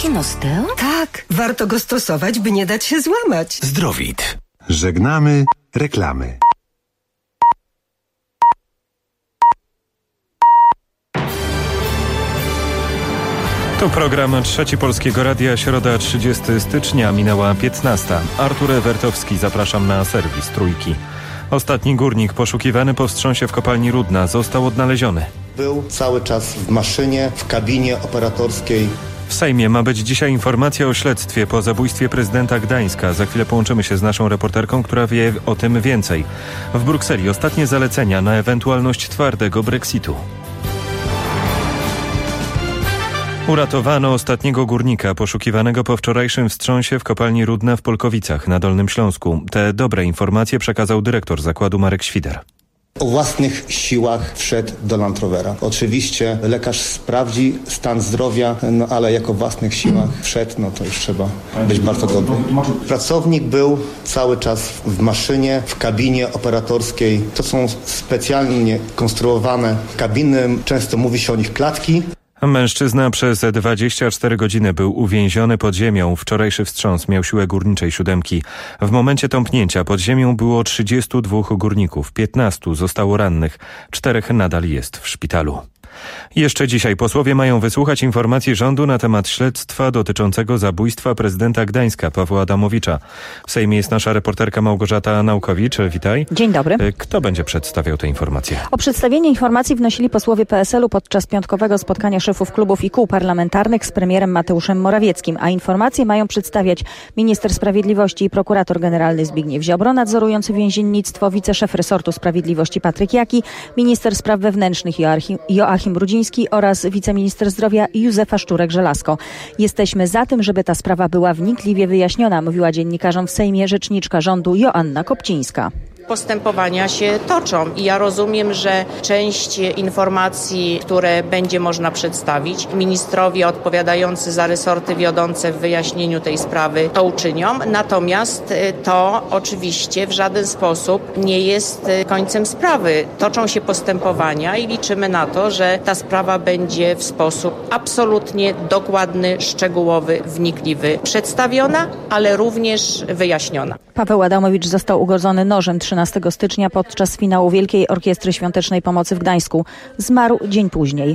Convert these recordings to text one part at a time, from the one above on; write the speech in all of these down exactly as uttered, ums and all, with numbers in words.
Kinosteo? Tak, warto go stosować, by nie dać się złamać. Zdrowit. Żegnamy reklamy. Tu program Trzeci Polskiego Radia, środa trzydziestego stycznia, minęła piętnasta. Artur Ewertowski, zapraszam na serwis Trójki. Ostatni górnik poszukiwany po wstrząsie w kopalni Rudna został odnaleziony. Był cały czas w maszynie, w kabinie operatorskiej. W Sejmie ma być dzisiaj informacja o śledztwie po zabójstwie prezydenta Gdańska. Za chwilę połączymy się z naszą reporterką, która wie o tym więcej. W Brukseli ostatnie zalecenia na ewentualność twardego Brexitu. Uratowano ostatniego górnika poszukiwanego po wczorajszym wstrząsie w kopalni Rudna w Polkowicach na Dolnym Śląsku. Te dobre informacje przekazał dyrektor zakładu Marek Świder. O własnych siłach wszedł do Land Rovera. Oczywiście lekarz sprawdzi stan zdrowia, no ale jako własnych siłach wszedł, no to już trzeba być bardzo dobry. Pracownik był cały czas w maszynie, w kabinie operatorskiej. To są specjalnie konstruowane kabiny, często mówi się o nich klatki. Mężczyzna przez dwadzieścia cztery godziny był uwięziony pod ziemią. Wczorajszy wstrząs miał siłę górniczej siódemki. W momencie tąpnięcia pod ziemią było trzydziestu dwóch górników, piętnastu zostało rannych, czterech nadal jest w szpitalu. Jeszcze dzisiaj posłowie mają wysłuchać informacji rządu na temat śledztwa dotyczącego zabójstwa prezydenta Gdańska, Pawła Adamowicza. W Sejmie jest nasza reporterka Małgorzata Naukowicz. Witaj. Dzień dobry. Kto będzie przedstawiał te informacje? O przedstawienie informacji wnosili posłowie P S L u podczas piątkowego spotkania szefów klubów i kół parlamentarnych z premierem Mateuszem Morawieckim, a informacje mają przedstawiać minister sprawiedliwości i prokurator generalny Zbigniew Ziobro, nadzorujący więziennictwo, wiceszef resortu sprawiedliwości Patryk Jaki, minister spraw wewnętrznych Joachim, Joachim Brudziński oraz wiceminister zdrowia Józefa Szczurek-Żelazko. Jesteśmy za tym, żeby ta sprawa była wnikliwie wyjaśniona, mówiła dziennikarzom w Sejmie rzeczniczka rządu Joanna Kopcińska. Postępowania się toczą i ja rozumiem, że część informacji, które będzie można przedstawić, ministrowie odpowiadający za resorty wiodące w wyjaśnieniu tej sprawy to uczynią. Natomiast to oczywiście w żaden sposób nie jest końcem sprawy. Toczą się postępowania i liczymy na to, że ta sprawa będzie w sposób absolutnie dokładny, szczegółowy, wnikliwy przedstawiona, ale również wyjaśniona. Paweł Adamowicz został ugodzony nożem trzynastego stycznia podczas finału Wielkiej Orkiestry Świątecznej Pomocy w Gdańsku. Zmarł dzień później.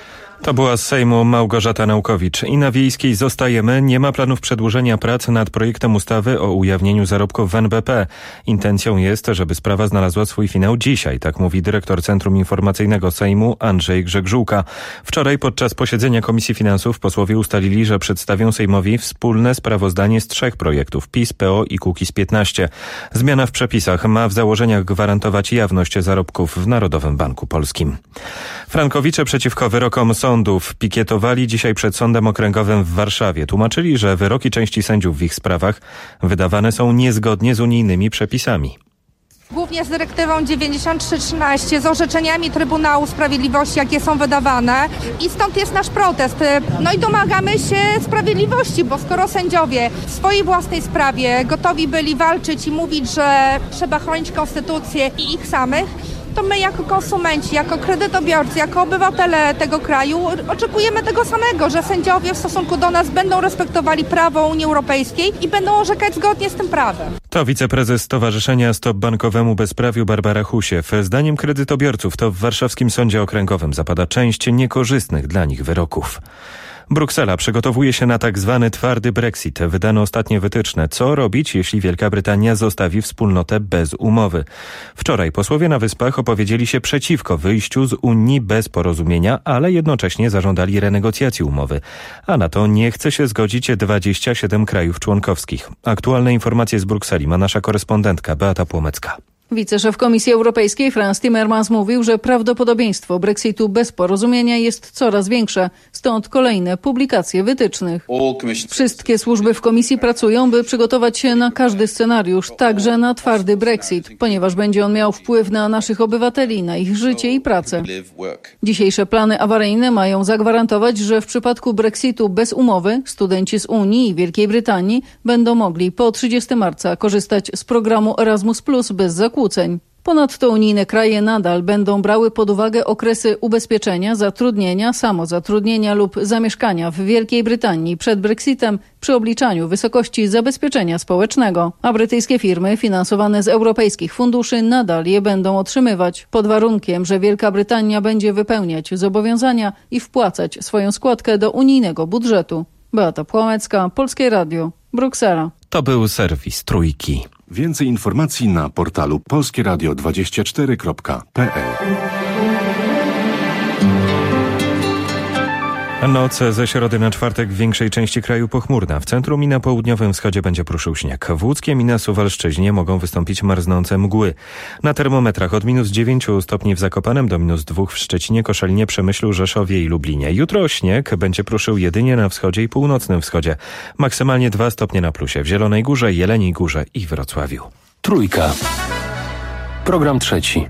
To była z Sejmu Małgorzata Naukowicz. I na Wiejskiej zostajemy. Nie ma planów przedłużenia prac nad projektem ustawy o ujawnieniu zarobków w N B P. Intencją jest, żeby sprawa znalazła swój finał dzisiaj, tak mówi dyrektor Centrum Informacyjnego Sejmu Andrzej Grzegżółka. Wczoraj podczas posiedzenia Komisji Finansów posłowie ustalili, że przedstawią Sejmowi wspólne sprawozdanie z trzech projektów PiS, P O i Kukiz piętnaście. Zmiana w przepisach ma w założeniach gwarantować jawność zarobków w Narodowym Banku Polskim. Frankowicze przeciwko wyrokom sądów pikietowali dzisiaj przed Sądem Okręgowym w Warszawie. Tłumaczyli, że wyroki części sędziów w ich sprawach wydawane są niezgodnie z unijnymi przepisami. Głównie z dyrektywą dziewięćdziesiąt trzy trzynaście, z orzeczeniami Trybunału Sprawiedliwości, jakie są wydawane, i stąd jest nasz protest. No i domagamy się sprawiedliwości, bo skoro sędziowie w swojej własnej sprawie gotowi byli walczyć i mówić, że trzeba chronić konstytucję i ich samych, to my jako konsumenci, jako kredytobiorcy, jako obywatele tego kraju oczekujemy tego samego, że sędziowie w stosunku do nas będą respektowali prawo Unii Europejskiej i będą orzekać zgodnie z tym prawem. To wiceprezes Stowarzyszenia Stop Bankowemu Bezprawiu Barbara Husiew. Zdaniem kredytobiorców to w warszawskim Sądzie Okręgowym zapada część niekorzystnych dla nich wyroków. Bruksela przygotowuje się na tak zwany twardy Brexit. Wydano ostatnie wytyczne. Co robić, jeśli Wielka Brytania zostawi wspólnotę bez umowy? Wczoraj posłowie na Wyspach opowiedzieli się przeciwko wyjściu z Unii bez porozumienia, ale jednocześnie zażądali renegocjacji umowy. A na to nie chce się zgodzić dwadzieścia siedem krajów członkowskich. Aktualne informacje z Brukseli ma nasza korespondentka Beata Płomecka. Wiceszef Komisji Europejskiej Frans Timmermans mówił, że prawdopodobieństwo Brexitu bez porozumienia jest coraz większe, stąd kolejne publikacje wytycznych. Wszystkie służby w Komisji pracują, by przygotować się na każdy scenariusz, także na twardy Brexit, ponieważ będzie on miał wpływ na naszych obywateli, na ich życie i pracę. Dzisiejsze plany awaryjne mają zagwarantować, że w przypadku Brexitu bez umowy studenci z Unii i Wielkiej Brytanii będą mogli po trzydziestego marca korzystać z programu Erasmus plus bez zakłóceń. Ponadto unijne kraje nadal będą brały pod uwagę okresy ubezpieczenia, zatrudnienia, samozatrudnienia lub zamieszkania w Wielkiej Brytanii przed Brexitem przy obliczaniu wysokości zabezpieczenia społecznego, a brytyjskie firmy finansowane z europejskich funduszy nadal je będą otrzymywać pod warunkiem, że Wielka Brytania będzie wypełniać zobowiązania i wpłacać swoją składkę do unijnego budżetu. Beata Płomecka, Polskie Radio, Bruksela. To był serwis Trójki. Więcej informacji na portalu polskieradio dwadzieścia cztery kropka p l. Noc ze środy na czwartek w większej części kraju pochmurna. W centrum i na południowym wschodzie będzie pruszył śnieg. W Łódzkiem i na Suwalszczyźnie mogą wystąpić marznące mgły. Na termometrach od minus dziewięciu stopni w Zakopanem do minus dwóch w Szczecinie, Koszalinie, Przemyślu, Rzeszowie i Lublinie. Jutro śnieg będzie pruszył jedynie na wschodzie i północnym wschodzie. Maksymalnie dwa stopnie na plusie w Zielonej Górze, Jeleniej Górze i Wrocławiu. Trójka. Program trzeci.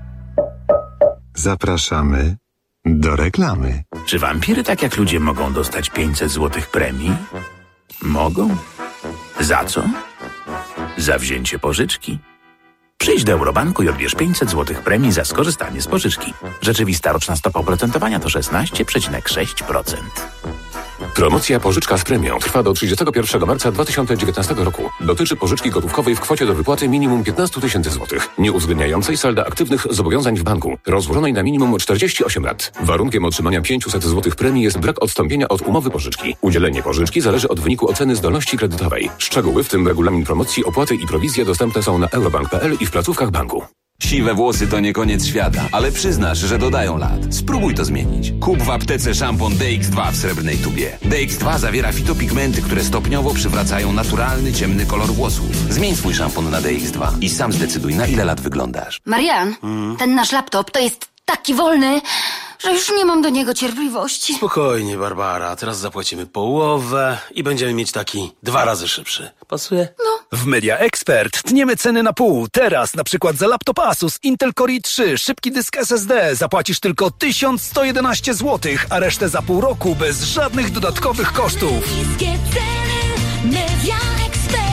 Zapraszamy do reklamy. Czy wampiry, tak jak ludzie, mogą dostać pięćset złotych premii? Mogą? Za co? Za wzięcie pożyczki. Przyjdź do Eurobanku i odbierz pięćset złotych premii za skorzystanie z pożyczki. Rzeczywista roczna stopa oprocentowania to szesnaście przecinek sześć procent. Promocja Pożyczka z premią trwa do trzydziestego pierwszego marca dwa tysiące dziewiętnastego roku. Dotyczy pożyczki gotówkowej w kwocie do wypłaty minimum piętnaście tysięcy złotych, nie uwzględniającej salda aktywnych zobowiązań w banku, rozłożonej na minimum czterdzieści osiem lat. Warunkiem otrzymania pięćset złotych premii jest brak odstąpienia od umowy pożyczki. Udzielenie pożyczki zależy od wyniku oceny zdolności kredytowej. Szczegóły, w tym regulamin promocji, opłaty i prowizje dostępne są na eurobank kropka p l i w placówkach banku. Siwe włosy to nie koniec świata, ale przyznasz, że dodają lat. Spróbuj to zmienić. Kup w aptece szampon D X dwa w srebrnej tubie. D X dwa zawiera fitopigmenty, które stopniowo przywracają naturalny, ciemny kolor włosów. Zmień swój szampon na D X dwa i sam zdecyduj, na ile lat wyglądasz. Marian, hmm? ten nasz laptop to jest taki wolny, że już nie mam do niego cierpliwości. Spokojnie, Barbara. Teraz zapłacimy połowę i będziemy mieć taki dwa razy szybszy. Pasuje? No. W Media Expert tniemy ceny na pół. Teraz na przykład za laptop Asus Intel Core i trzy, szybki dysk S S D zapłacisz tylko tysiąc sto jedenaście złotych, a resztę za pół roku bez żadnych dodatkowych kosztów. Media Expert.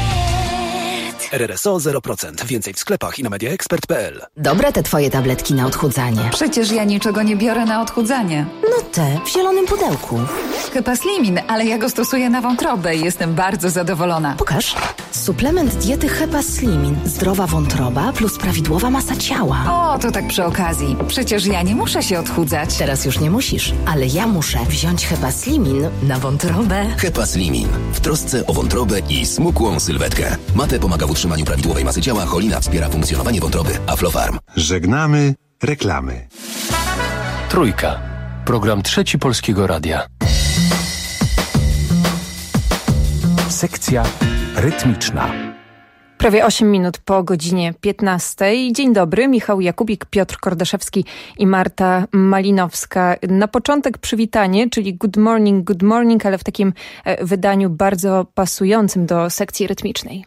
R R S O zero procent. Więcej w sklepach i na media expert kropka p l. Dobre te twoje tabletki na odchudzanie. Przecież ja niczego nie biorę na odchudzanie. No te, w zielonym pudełku. Hepaslimin, ale ja go stosuję na wątrobę i jestem bardzo zadowolona. Pokaż. Suplement diety Hepaslimin. Zdrowa wątroba plus prawidłowa masa ciała. O, to tak przy okazji. Przecież ja nie muszę się odchudzać. Teraz już nie musisz, ale ja muszę wziąć Hepaslimin na wątrobę. Hepaslimin. W trosce o wątrobę i smukłą sylwetkę. Mate pomaga w utrzymaniu prawidłowej masy ciała, cholina wspiera funkcjonowanie wątroby. Aflofarm. Żegnamy reklamy. Trójka. Program trzeci Polskiego Radia. Sekcja rytmiczna. Prawie osiem minut po godzinie piętnastej. Dzień dobry, Michał Jakubik, Piotr Kordaszewski i Marta Malinowska. Na początek przywitanie, czyli good morning, good morning, ale w takim wydaniu bardzo pasującym do sekcji rytmicznej.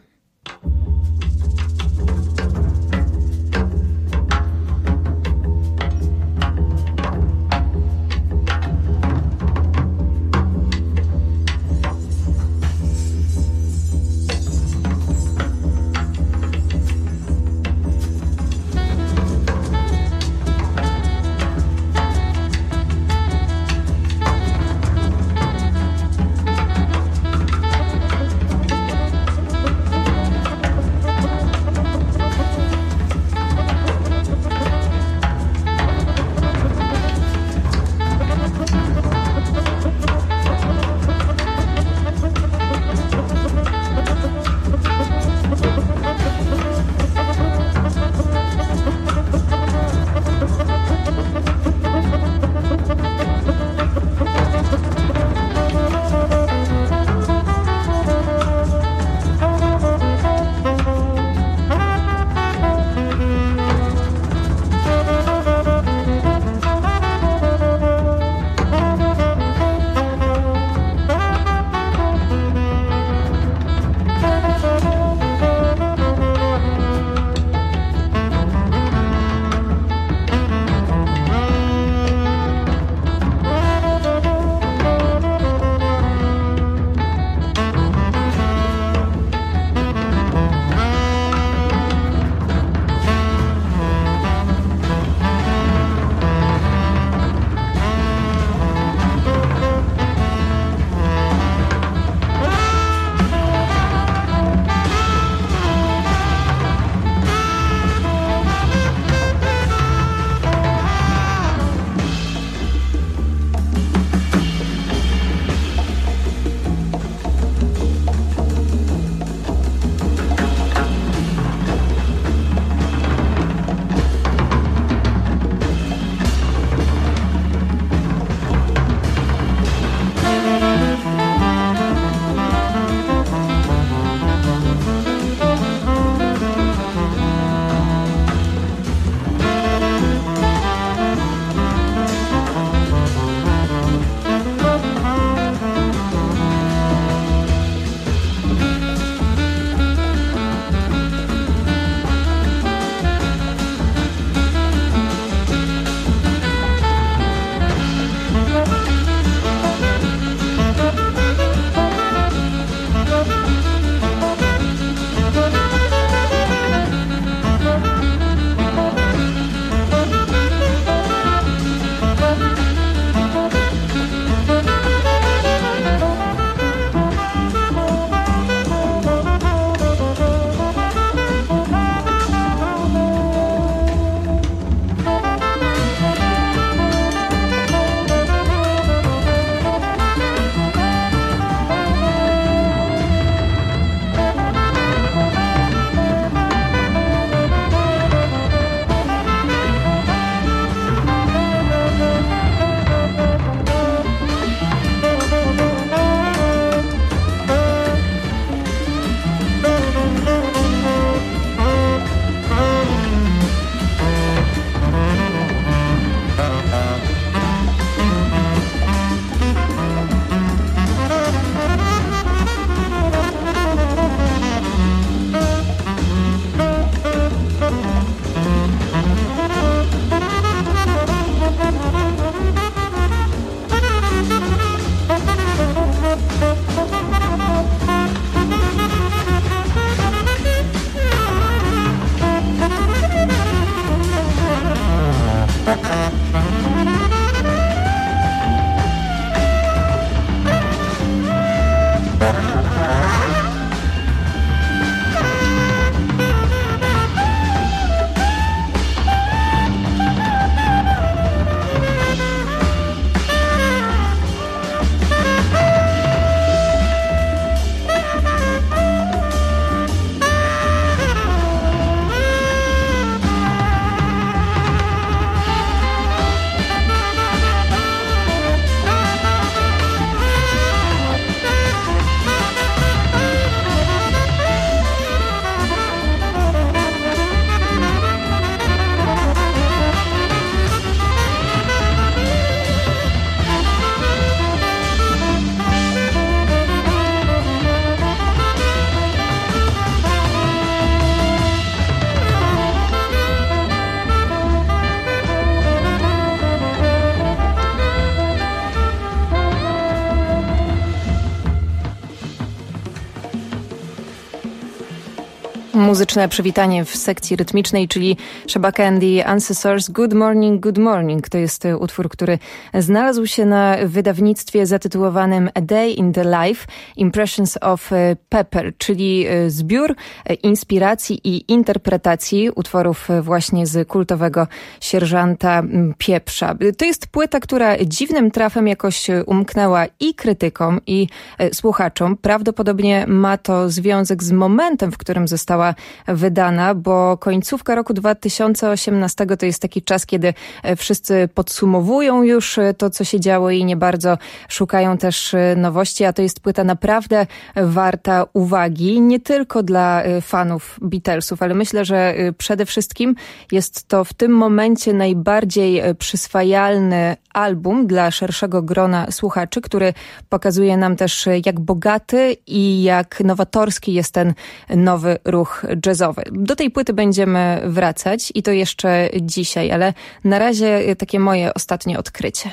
Muzyczne przywitanie w sekcji rytmicznej, czyli Shabaka and the Ancestors. Good Morning, Good Morning. To jest utwór, który znalazł się na wydawnictwie zatytułowanym A Day in the Life Impressions of Pepper, czyli zbiór inspiracji i interpretacji utworów właśnie z kultowego Sierżanta Pieprza. To jest płyta, która dziwnym trafem jakoś umknęła i krytykom, i słuchaczom. Prawdopodobnie ma to związek z momentem, w którym została wydana, bo końcówka roku dwa tysiące osiemnastego to jest taki czas, kiedy wszyscy podsumowują już to, co się działo i nie bardzo szukają też nowości, a to jest płyta naprawdę warta uwagi, nie tylko dla fanów Beatlesów, ale myślę, że przede wszystkim jest to w tym momencie najbardziej przyswajalny album dla szerszego grona słuchaczy, który pokazuje nam też, jak bogaty i jak nowatorski jest ten nowy ruch jazzowy. Do tej płyty będziemy wracać i to jeszcze dzisiaj, ale na razie takie moje ostatnie odkrycie.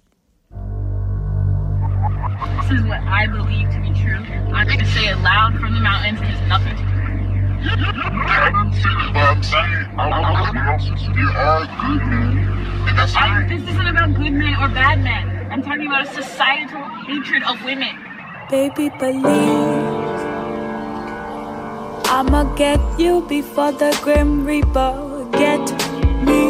This is what I believe to be true. I can say it loud from the mountains and it's nothing to me. This isn't about good men or bad men. I'm talking about a societal hatred of women. Baby, believe I'ma get you before the Grim Reaper get me.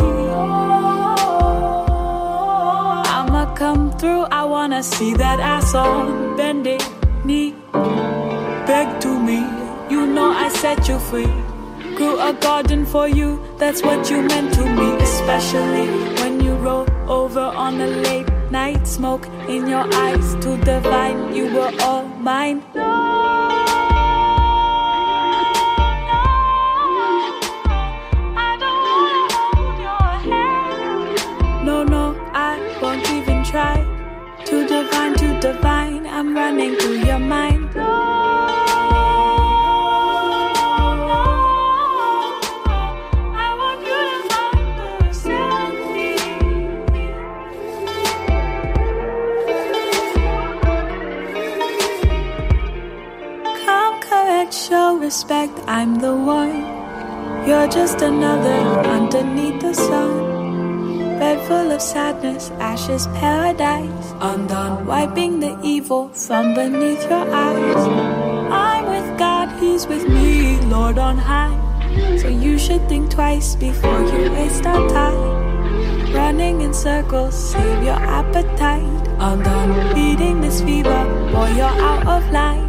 I'ma come through, I wanna see that ass on bended knee. Beg to me, you know I set you free. Grew a garden for you, that's what you meant to me. Especially when you roll over on a late night, smoke in your eyes, too divine, you were all mine. Try to divine, to divine, I'm running through your mind. I want you to understand me. Come correct, show respect, I'm the one. You're just another underneath the sun. Bed full of sadness, ashes, paradise. Undone, wiping the evil from beneath your eyes. I'm with God, He's with me, Lord on high. So you should think twice before you waste our time. Running in circles, save your appetite. Undone, beating this fever, boy, you're out of line.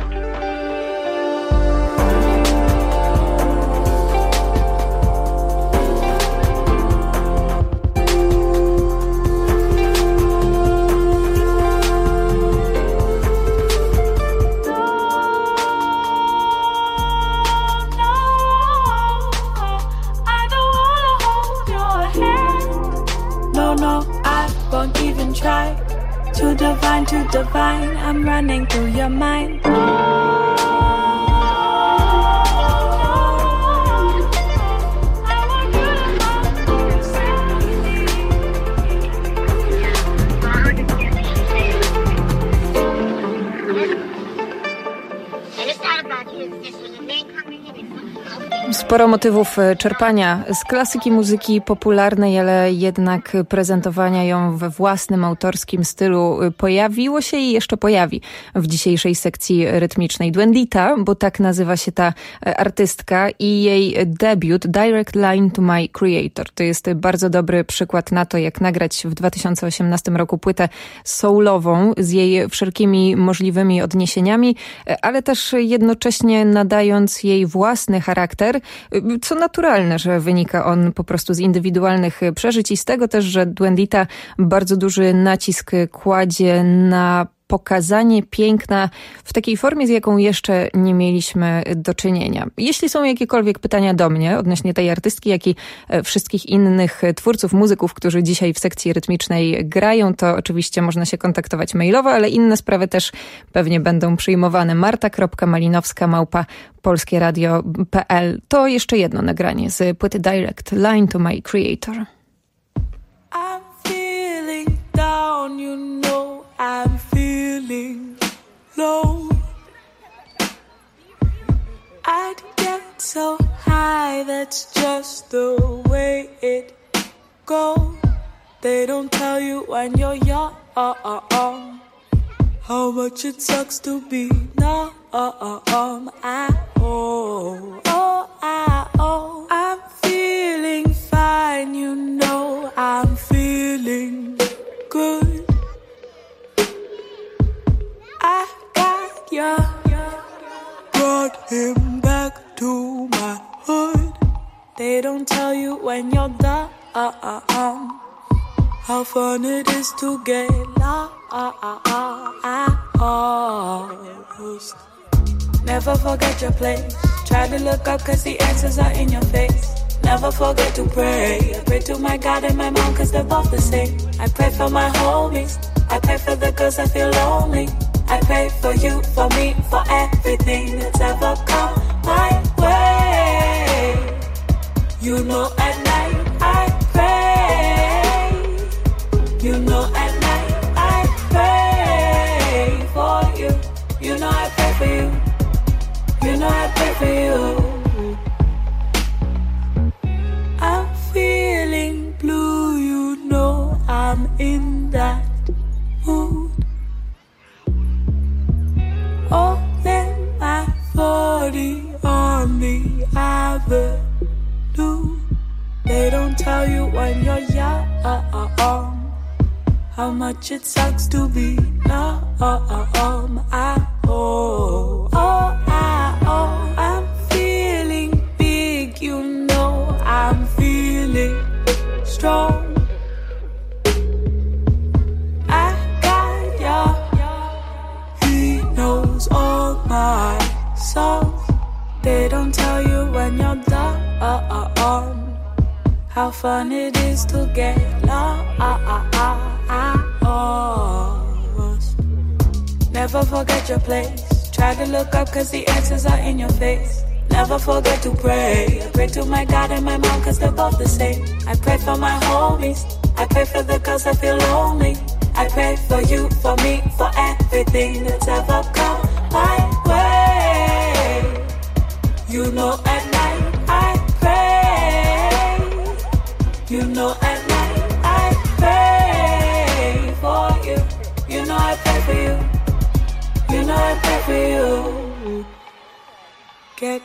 Too divine, too divine, I'm running through your mind. And it's not about you, it's just when the man coming in and Sporo motywów czerpania z klasyki muzyki popularnej, ale jednak prezentowania ją we własnym autorskim stylu pojawiło się i jeszcze pojawi w dzisiejszej sekcji rytmicznej. Dwendita, bo tak nazywa się ta artystka, i jej debiut Direct Line to My Creator. To jest bardzo dobry przykład na to, jak nagrać w dwa tysiące osiemnastym roku płytę soulową z jej wszelkimi możliwymi odniesieniami, ale też jednocześnie nadając jej własny charakter, co naturalne, że wynika on po prostu z indywidualnych przeżyć i z tego też, że Dwendita bardzo duży nacisk kładzie na pokazanie piękna w takiej formie, z jaką jeszcze nie mieliśmy do czynienia. Jeśli są jakiekolwiek pytania do mnie odnośnie tej artystki, jak i wszystkich innych twórców, muzyków, którzy dzisiaj w sekcji rytmicznej grają, to oczywiście można się kontaktować mailowo, ale inne sprawy też pewnie będą przyjmowane. marta kropka malinowska małpa polskieradio kropka p l. To jeszcze jedno nagranie z płyty Direct Line to My Creator. I'm feeling down, you know I'm feeling low. I'd get so high, that's just the way it goes. They don't tell you when you're young how much it sucks to be numb. I oh, oh, I oh. I'm feeling fine, you know I'm feeling good. I got ya, brought him back to my hood. They don't tell you when you're done how fun it is to get lost. Never forget your place. Try to look up cause the answers are in your face. Never forget to pray. I pray to my God and my mom cause they're both the same. I pray for my homies. I pray for the girls that feel lonely. I pray for you, for me, for everything that's ever come my way. You know at night I pray. You know at night I pray for you. You know I pray for you. You know I pray for you. I'm feeling blue, you know I'm in that mood. All in my forty on the avenue. They don't tell you when you're young how much it sucks to be numb. I oh, oh, I oh. I'm feeling big, you know I'm feeling strong. I got ya. He knows all my songs. They don't tell you when you're done how fun it is to get lost. Never forget your place. Try to look up cause the answers are in your face. Never forget to pray. I pray to my God and my mom cause they're both the same. I pray for my homies. I pray for the girls that feel lonely. I pray for you, for me, for everything that's ever come my way. You know at night I pray. You know at night I pray for you. You know I pray for you. You know I pray for you. Get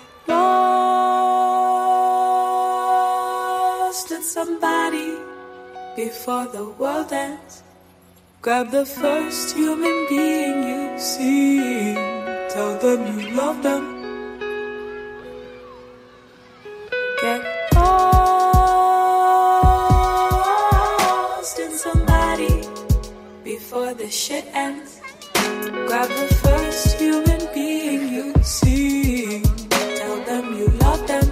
lost in somebody before the world ends. Grab the first human being you see. Tell them you love them. Get lost in somebody before the shit ends. Grab the first human being you see. Tell them you love them.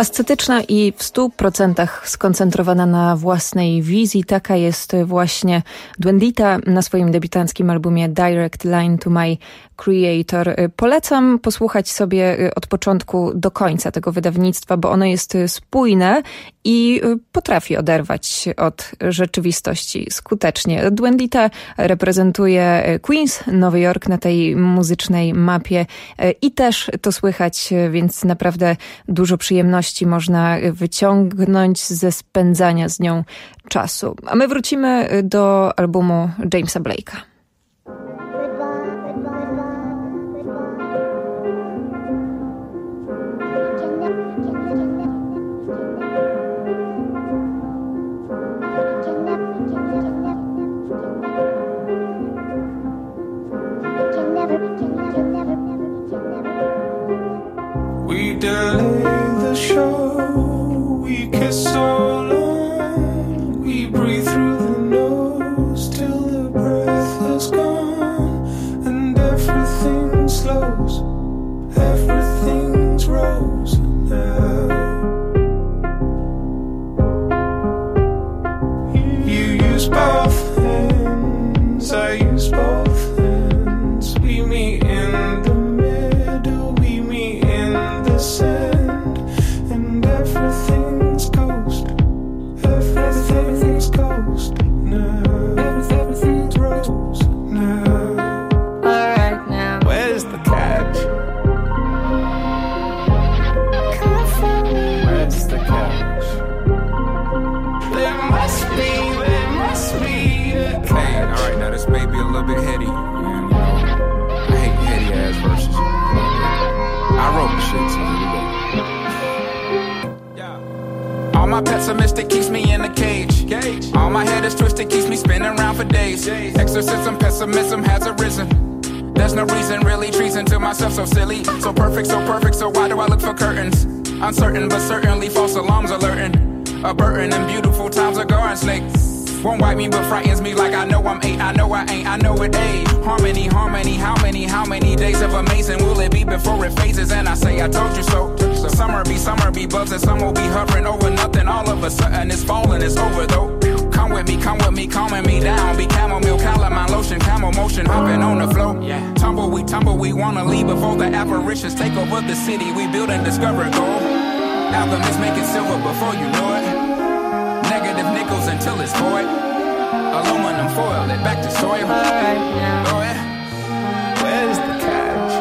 Ascetyczna i w stu procentach skoncentrowana na własnej wizji. Taka jest właśnie Dwendita na swoim debiutanckim albumie Direct Line to My Creator. Polecam posłuchać sobie od początku do końca tego wydawnictwa, bo ono jest spójne i potrafi oderwać od rzeczywistości skutecznie. Dwendita reprezentuje Queens, Nowy Jork na tej muzycznej mapie i też to słychać, więc naprawdę dużo przyjemności można wyciągnąć ze spędzania z nią czasu. A my wrócimy do albumu Jamesa Blake'a. We delay the show, we kiss so long, we breathe through the nose till the breath is gone, and everything slows, everything's rose now. You use both hands, I use both hands, we meet in the middle, we meet in the sand, and everything's ghost, everything's ghost now, everything's rose now. Alright now, where's the catch? Where's the catch? There must be, there must be a catch. Hey, alright, now this may be a little bit heady, and you know, I hate heady ass verses. I wrote the shit, so here we go. All my pessimistic keeps me in a cage. cage. All my head is twisted, keeps me spinning around for days. days. Exorcism, pessimism has arisen. There's no reason, really treason to myself, so silly. So perfect, so perfect, so why do I look for curtains? Uncertain, but certainly false alarms alerting. A burden and beautiful times a garden snake. Won't wipe me but frightens me like I know I'm eight. I know I ain't, I know it ain't. Harmony, harmony, how many, how many days of amazing will it be before it phases? And I say I told you so. So summer be, summer be buzzing, some will be hovering over nothing. All of a sudden it's falling, it's over though. Come with me, come with me, calming me down. Be chamomile, calamine lotion, camel motion, hopping on the floor. Yeah. Tumble, we tumble, we wanna leave before the apparitions take over the city. We build and discover gold. Album is making silver before you know it. Negative nickels until it's void. Aluminum foil it back to soil. Alright now. Oh yeah. Where's the catch?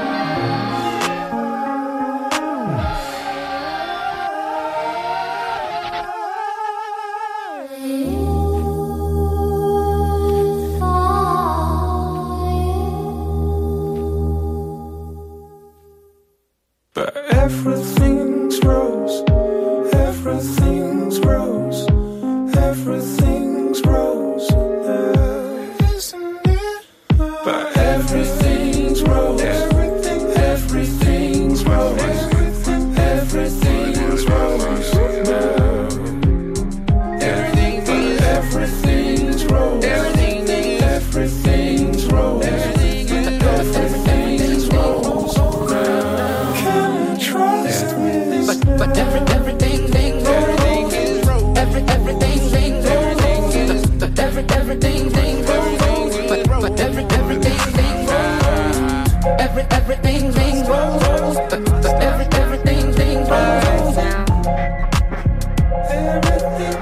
But everything's rose. Everything's rose. Everything's rose now, isn't it? But everything's rose. Everything, everything's rose. Everything, everything's rose now. Everything, but everything's rose. Everything, everything's rose. Everything's rose now. Can I trust me? But but every everything, thing, everything is rose. Every everything, thing, everything is. But every everything, thing, everything. But but every everything, thing, every everything, thing, rose. But but every everything, thing, rose. Everything,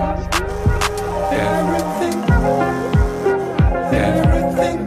everything, everything.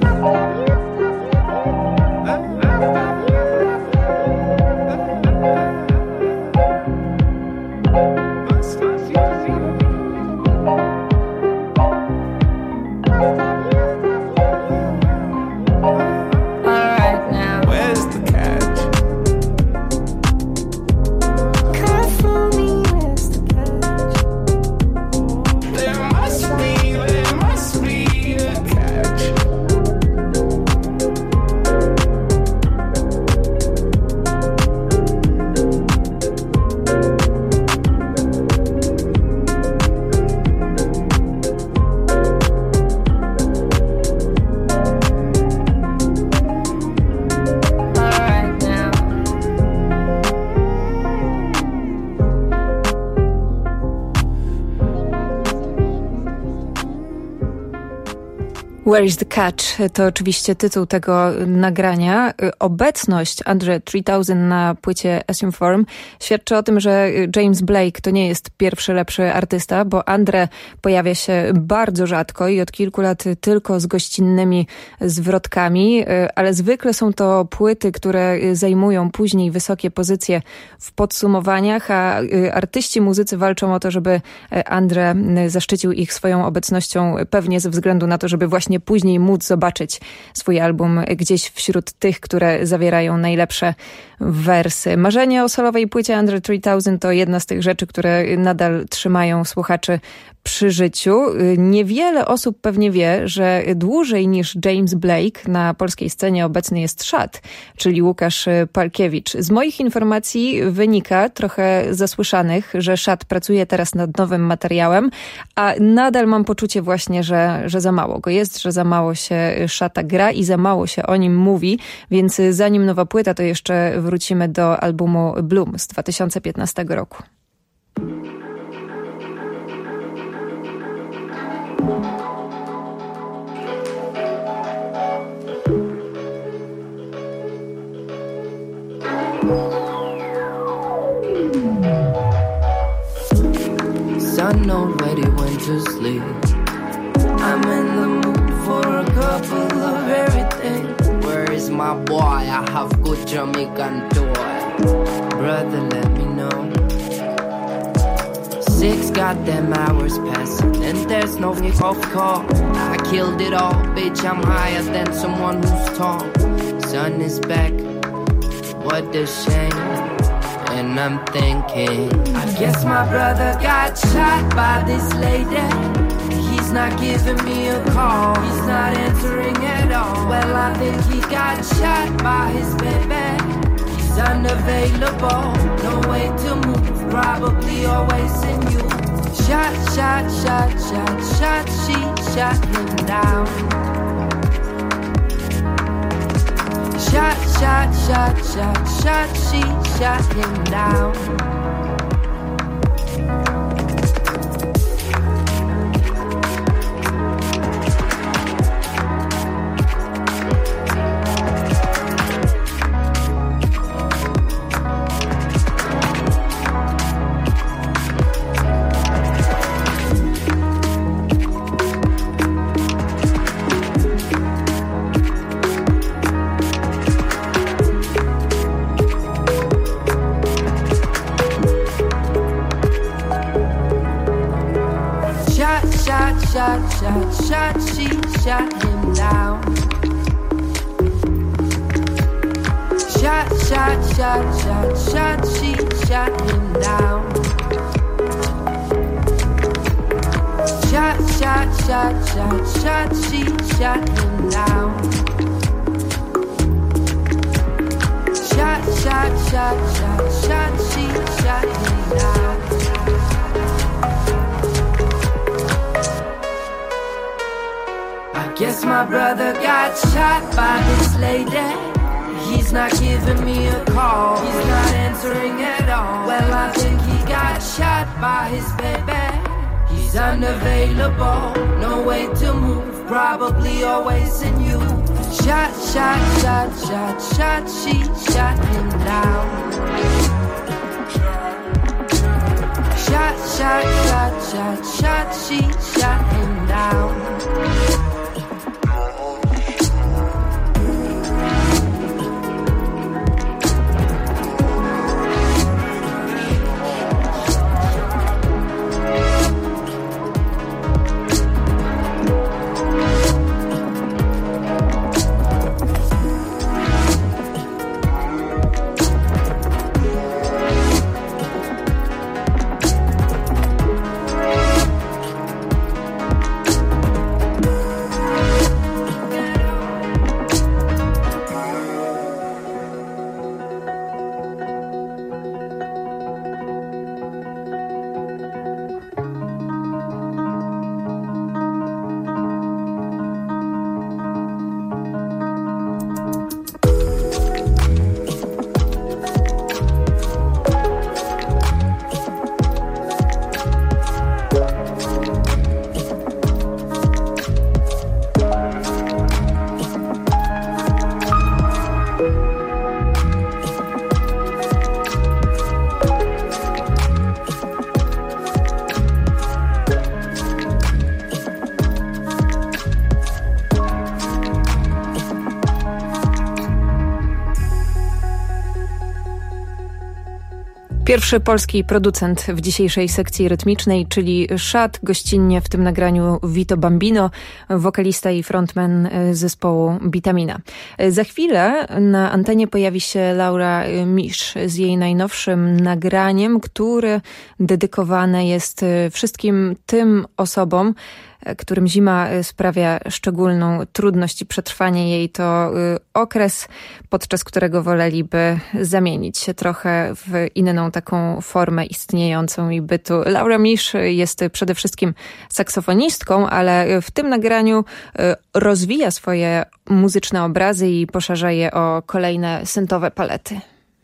Where is the catch? To oczywiście tytuł tego nagrania. Obecność Andre trzy tysiące na płycie Assume Form świadczy o tym, że James Blake to nie jest pierwszy lepszy artysta, bo Andre pojawia się bardzo rzadko i od kilku lat tylko z gościnnymi zwrotkami, ale zwykle są to płyty, które zajmują później wysokie pozycje w podsumowaniach, a artyści, muzycy walczą o to, żeby Andre zaszczycił ich swoją obecnością, pewnie ze względu na to, żeby właśnie później móc zobaczyć swój album gdzieś wśród tych, które zawierają najlepsze wersy. Marzenie o solowej płycie Andre trzy tysiące to jedna z tych rzeczy, które nadal trzymają słuchaczy przy życiu. Niewiele osób pewnie wie, że dłużej niż James Blake na polskiej scenie obecny jest Szat, czyli Łukasz Palkiewicz. Z moich informacji wynika, trochę zasłyszanych, że Szat pracuje teraz nad nowym materiałem, a nadal mam poczucie właśnie, że, że za mało go jest, że za mało się Szata gra i za mało się o nim mówi, więc zanim nowa płyta, to jeszcze wrócimy do albumu Bloom z dwa tysiące piętnastego roku. Sun already went to sleep. I'm in the mood for a couple of everything. Where is my boy? I have good Jamaican toy. Brother, let me know. Six goddamn hours passing and there's no off call. I killed it all, bitch, I'm higher than someone who's tall. Sun is back, what a shame. And I'm thinking, I guess my brother got shot by this lady. He's not giving me a call, he's not answering at all. Well, I think he got shot by his baby. He's unavailable, no way to move, probably always in you. Shot, shot, shot, shot, shot, she shot him down. Shot, shot, shot, shot, shot, she shot him down. Shot, shot, shot, she shot him down. Shot, shot, shot, shot, shot, she shot him down. Shot, shot, shot, shot, shot, she shot him down. Shot, shot, shot, shot, shot, she shot him down. Guess my brother got shot by this lady. He's not giving me a call, he's not answering at all. Well, I think he got shot by his baby. He's unavailable, no way to move, probably always in you. Shot, shot, shot, shot, shot, she shot him down. Shot, shot, shot, shot, shot, she shot him down. Pierwszy polski producent w dzisiejszej sekcji rytmicznej, czyli Szat. Gościnnie w tym nagraniu Vito Bambino, wokalista i frontman zespołu Bitamina. Za chwilę na antenie pojawi się Laura Misz z jej najnowszym nagraniem, które dedykowane jest wszystkim tym osobom, którym zima sprawia szczególną trudność i przetrwanie jej to okres, podczas którego woleliby zamienić się trochę w inną taką formę istniejącą i bytu. Laura Misz jest przede wszystkim saksofonistką, ale w tym nagraniu rozwija swoje muzyczne obrazy i poszerza je o kolejne syntowe palety.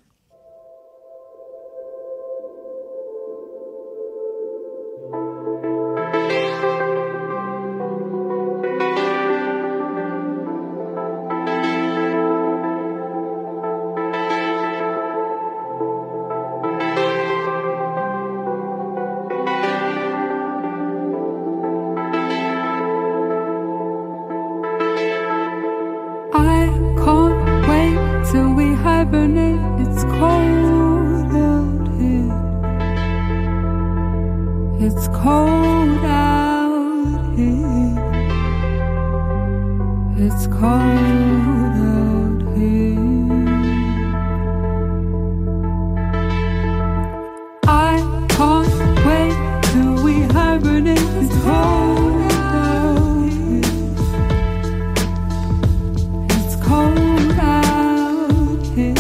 It's cold out here. It's cold out here. It's cold out here. I can't wait till we hibernate. It's cold out here. It's cold out here.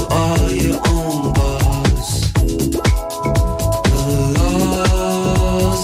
Lost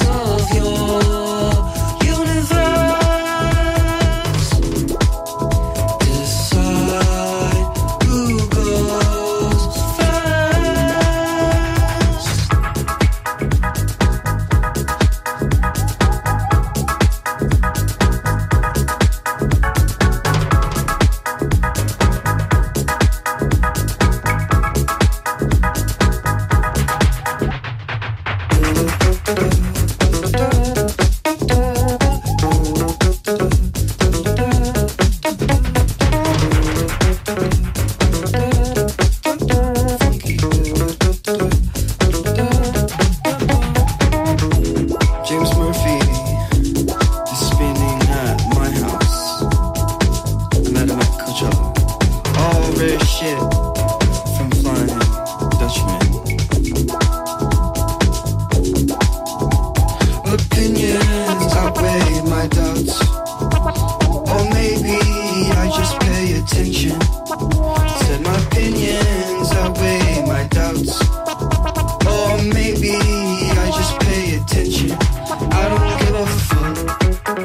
controller. All red shit from Flying Dutchman. Opinions outweigh my doubts. Or maybe I just pay attention. Said my opinions outweigh my doubts. Or maybe I just pay attention. I don't give a fuck.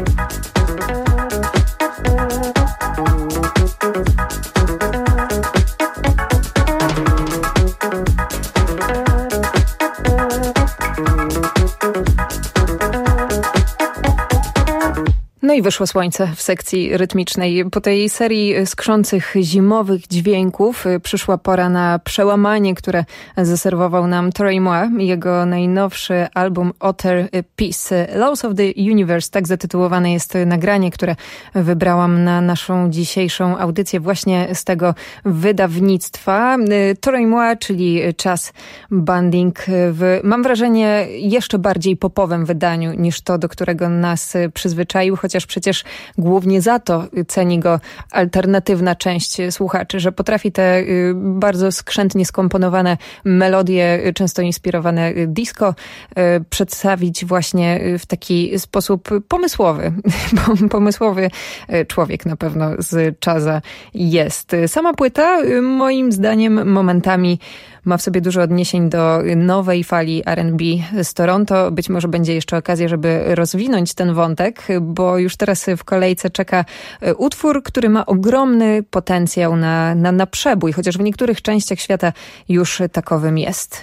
No i wyszło słońce w sekcji rytmicznej. Po tej serii skrzących zimowych dźwięków przyszła pora na przełamanie, które zaserwował nam Troy Moi. Jego najnowszy album Otter Peace. Laws of the Universe, tak zatytułowane jest nagranie, które wybrałam na naszą dzisiejszą audycję właśnie z tego wydawnictwa. Troy Moi, czyli Chas Banding w, mam wrażenie, jeszcze bardziej popowym wydaniu niż to, do którego nas przyzwyczaił, chociaż przecież głównie za to ceni go alternatywna część słuchaczy, że potrafi te bardzo skrzętnie skomponowane melodie, często inspirowane disco, przedstawić właśnie w taki sposób pomysłowy. Pomysłowy człowiek na pewno z Chaza jest. Sama płyta moim zdaniem momentami ma w sobie dużo odniesień do nowej fali R and B z Toronto. Być może będzie jeszcze okazja, żeby rozwinąć ten wątek, bo już teraz w kolejce czeka utwór, który ma ogromny potencjał na, na, na przebój, chociaż w niektórych częściach świata już takowym jest.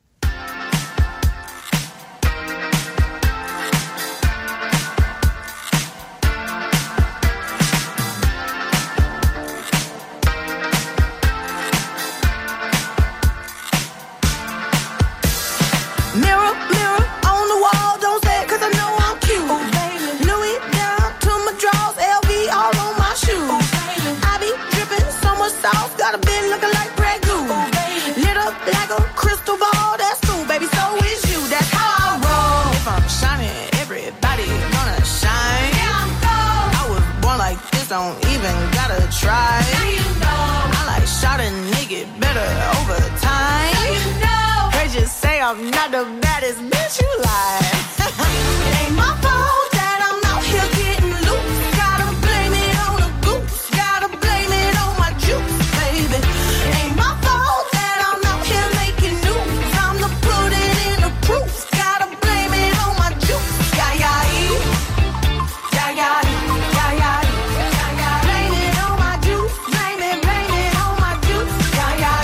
Got a bin looking like Grey Goo. Lit up like a crystal ball, that's cool, baby, so is you. That's how I roll. If I'm shining, everybody gonna shine. Yeah, I'm gold. I was born like this, don't even gotta try. Now you know. I like shot a nigga better over time. Now you know. Heard you say I'm not the baddest bitch, you lie. It ain't my fault that I'm out here getting loose. Gotta blame it on the goose. Gotta blame it on my juice. Ain't my fault that I'm out here making news. I'm the put it in the proof. Gotta blame it on my juice. Yeah, yeah, yeah, yeah, yeah, yeah, yeah. Blame it on my juice. Blame it, blame it on my juice. Yeah, yeah,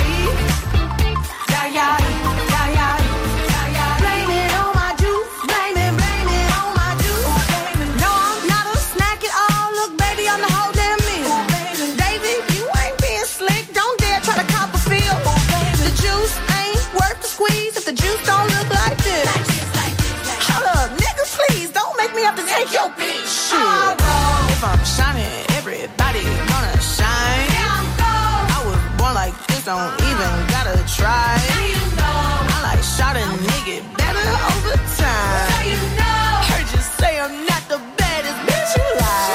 yeah, yeah, yeah, yeah, yeah. Blame it on my juice. Blame it, blame it on my juice. No, I'm not a snack at all. Look, baby, I'm the whole damn meal. David, you ain't being slick. Don't dare try to cop a feel. The juice ain't worth the squeeze if the juice don't look like this. Hold up, nigga, please don't make me have to take your bitch. Shit. If I'm shining, everybody gonna shine. Yeah, I'm gold. I was born like this, don't even gotta try. Now you know. I like shot a nigga better over time. Now you know. Heard you say I'm not the baddest bitch, you lie.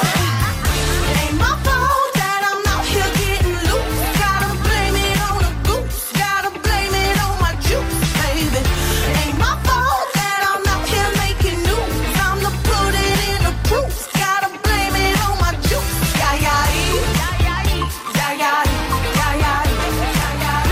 It ain't my fault that I'm out here getting loose. Gotta blame it on the goose. Gotta blame it on my juice, baby. It ain't my fault that I'm out here making news. I'm the put it in the proof. Gotta blame it on my juice. Yeah, yeah, yeah, yeah, yeah, yeah, yeah, yeah.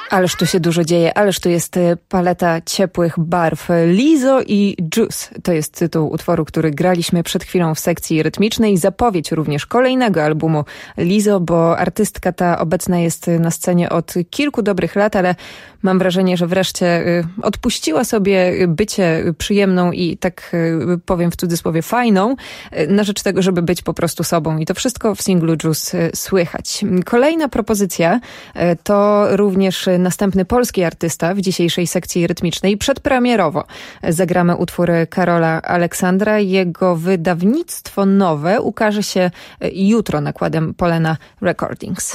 Ależ tu się dużo dzieje, ależ tu jest paleta ciepłych barw. Lizo i Juice to jest tytuł utworu, który graliśmy przed chwilą w sekcji rytmicznej. Zapowiedź również kolejnego albumu Lizo, bo artystka ta obecna jest na scenie od kilku dobrych lat, ale mam wrażenie, że wreszcie odpuściła sobie bycie przyjemną i tak powiem w cudzysłowie fajną na rzecz tego, żeby być po prostu sobą. I to wszystko w singlu Juice słychać. Kolejna propozycja to również następny polski artysta w dzisiejszej sekcji rytmicznej. Przedpremierowo zagramy utwór Karola Aleksandra. Jego wydawnictwo nowe ukaże się jutro nakładem Polena Recordings.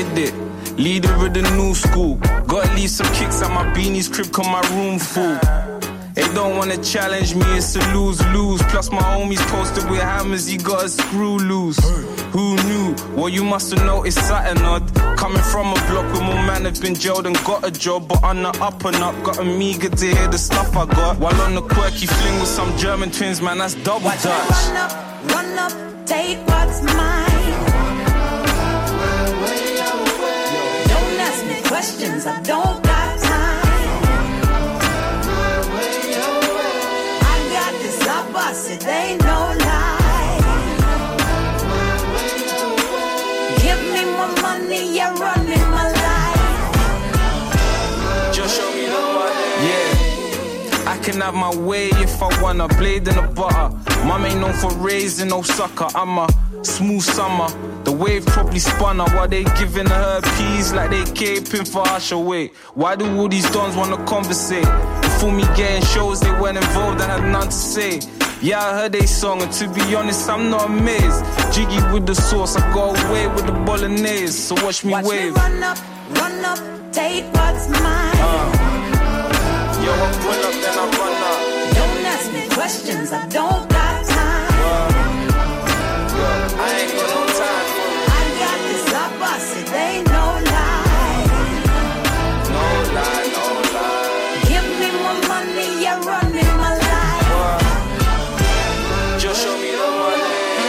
with it. Leader of the new school. Got at least some kicks at my beanie's crib, cause my room full. They don't wanna challenge me, it's a lose-lose. Plus my homies posted with hammers, you got a screw loose. Who knew? Well, you must've noticed something odd. Coming from a block where more man have been jailed and got a job. But on the up and up, got them eager to hear the stuff I got. While on the quirky fling with some German twins, man, that's double Watch dutch. Run up, run up, take what's mine. Don't ask me questions, I don't got time. I got this up, I said they ain't no lie. Give me my money, you're running my life. Just show me the money. Yeah, I can have my way if I wanna. Blade in the butter. Mom ain't known for raising no sucker. I'm a smooth summer. The wave probably spun her while they giving her peas like they caping for Usher. Wait, why do all these dons wanna conversate? Before me getting shows, they weren't involved and had none to say. Yeah, I heard they song, and to be honest, I'm not amazed. Jiggy with the sauce, I go away with the bolognese. So watch me Watch wave. me run up, run up, take what's mine. Uh, yo, I pull up, then I run up. Don't ask me questions, I don't got time. Uh, yo, I ain't got no time for it. I got this up, I said they ain't no lie. No lie, no lie. Give me more money, you're running my life. Just show me the money.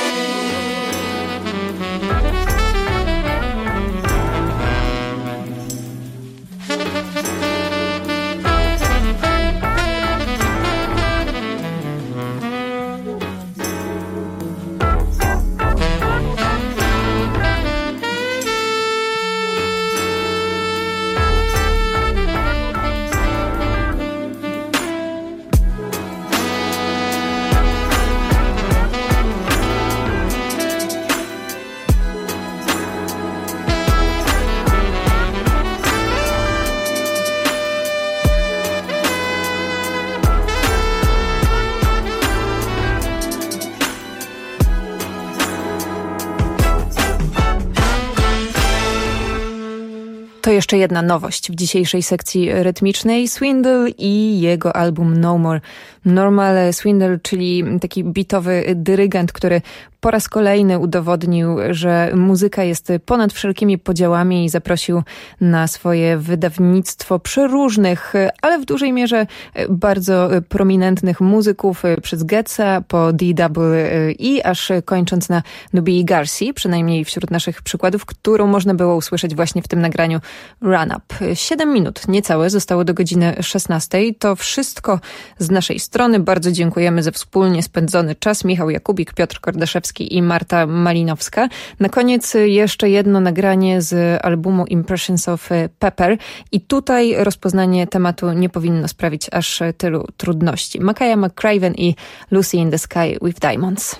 To jeszcze jedna nowość w dzisiejszej sekcji rytmicznej. Swindle i jego album No More Normal. Swindle, czyli taki bitowy dyrygent, który po raz kolejny udowodnił, że muzyka jest ponad wszelkimi podziałami i zaprosił na swoje wydawnictwo przeróżnych, ale w dużej mierze bardzo prominentnych muzyków, przez Getza po D Double E, aż kończąc na Nubii Garci, przynajmniej wśród naszych przykładów, którą można było usłyszeć właśnie w tym nagraniu Run Up. Siedem minut niecałe zostało do godziny szesnastej. To wszystko z naszej strony. Bardzo dziękujemy za wspólnie spędzony czas. Michał Jakubik, Piotr Kordaszewski i Marta Malinowska. Na koniec jeszcze jedno nagranie z albumu Impressions of Pepper i tutaj rozpoznanie tematu nie powinno sprawić aż tylu trudności. Makaya McCraven i Lucy in the Sky with Diamonds.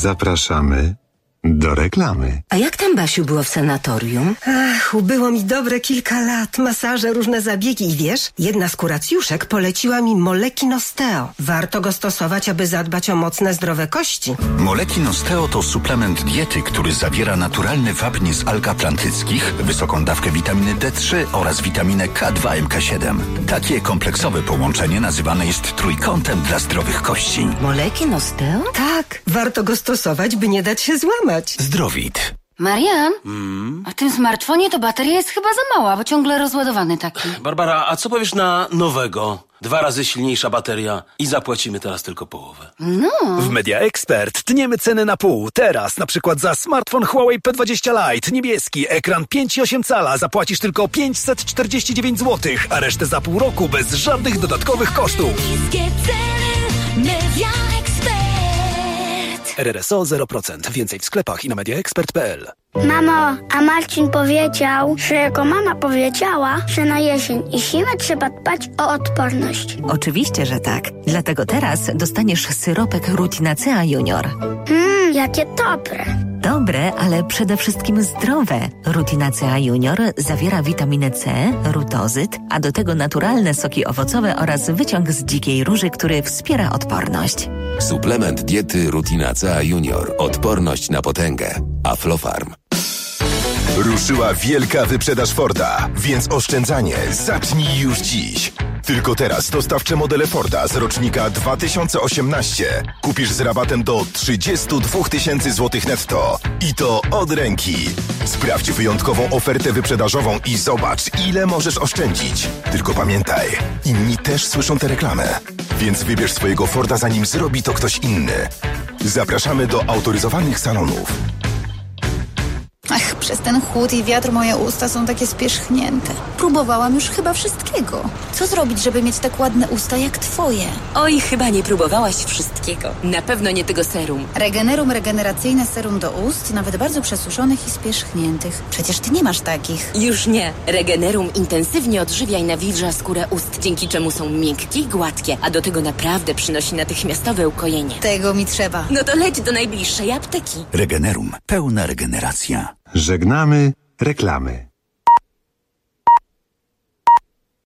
Zapraszamy do reklamy. A jak tam, Basiu, było w sanatorium? Ach, ubyło mi dobre kilka lat. Masaże, różne zabiegi i wiesz, jedna z kuracjuszek poleciła mi Molekin Osteo. Warto go stosować, aby zadbać o mocne, zdrowe kości. Molekin Osteo to suplement diety, który zawiera naturalny wapń z alg atlantyckich, wysoką dawkę witaminy D trzy oraz witaminę K dwa M K siedem. Takie kompleksowe połączenie nazywane jest trójkątem dla zdrowych kości. Molekin Osteo? Tak, warto go stosować, by nie dać się złamać. Zdrowit. Marian, mm? a w tym smartfonie to bateria jest chyba za mała, bo ciągle rozładowany taki. Barbara, a co powiesz na nowego? Dwa razy silniejsza bateria i zapłacimy teraz tylko połowę. No. W Media Expert tniemy ceny na pół. Teraz na przykład za smartfon Huawei P dwadzieścia Lite niebieski, ekran pięć i osiem cala zapłacisz tylko pięćset czterdzieści dziewięć złotych, a resztę za pół roku bez żadnych dodatkowych kosztów. Media Expert. R R S O zero procent. Więcej w sklepach i na media expert kropka p l. Mamo, a Marcin powiedział, że jego mama powiedziała, że na jesień i zimę trzeba dbać o odporność. Oczywiście, że tak. Dlatego teraz dostaniesz syropek Rutinacea Junior. Mmm, jakie dobre. Dobre, ale przede wszystkim zdrowe. Rutinacea Junior zawiera witaminę C, rutozyt, a do tego naturalne soki owocowe oraz wyciąg z dzikiej róży, który wspiera odporność. Suplement diety Rutinacea Junior. Odporność na potęgę. Aflofarm. Ruszyła wielka wyprzedaż Forda, więc oszczędzanie zacznij już dziś. Tylko teraz dostawcze modele Forda z rocznika dwa tysiące osiemnaście kupisz z rabatem do trzydzieści dwa tysiące złotych netto. I to od ręki. Sprawdź wyjątkową ofertę wyprzedażową i zobacz, ile możesz oszczędzić. Tylko pamiętaj, inni też słyszą tę reklamę. Więc wybierz swojego Forda, zanim zrobi to ktoś inny. Zapraszamy do autoryzowanych salonów. Ach, przez ten chłód i wiatr moje usta są takie spierzchnięte. Próbowałam już chyba wszystkiego. Co zrobić, żeby mieć tak ładne usta jak twoje? Oj, chyba nie próbowałaś wszystkiego. Na pewno nie tego serum. Regenerum regeneracyjne serum do ust, nawet bardzo przesuszonych i spierzchniętych. Przecież ty nie masz takich. Już nie. Regenerum intensywnie odżywia i nawilża skórę ust, dzięki czemu są miękkie i gładkie, a do tego naprawdę przynosi natychmiastowe ukojenie. Tego mi trzeba. No to leć do najbliższej apteki. Regenerum. Pełna regeneracja. Żegnamy reklamy.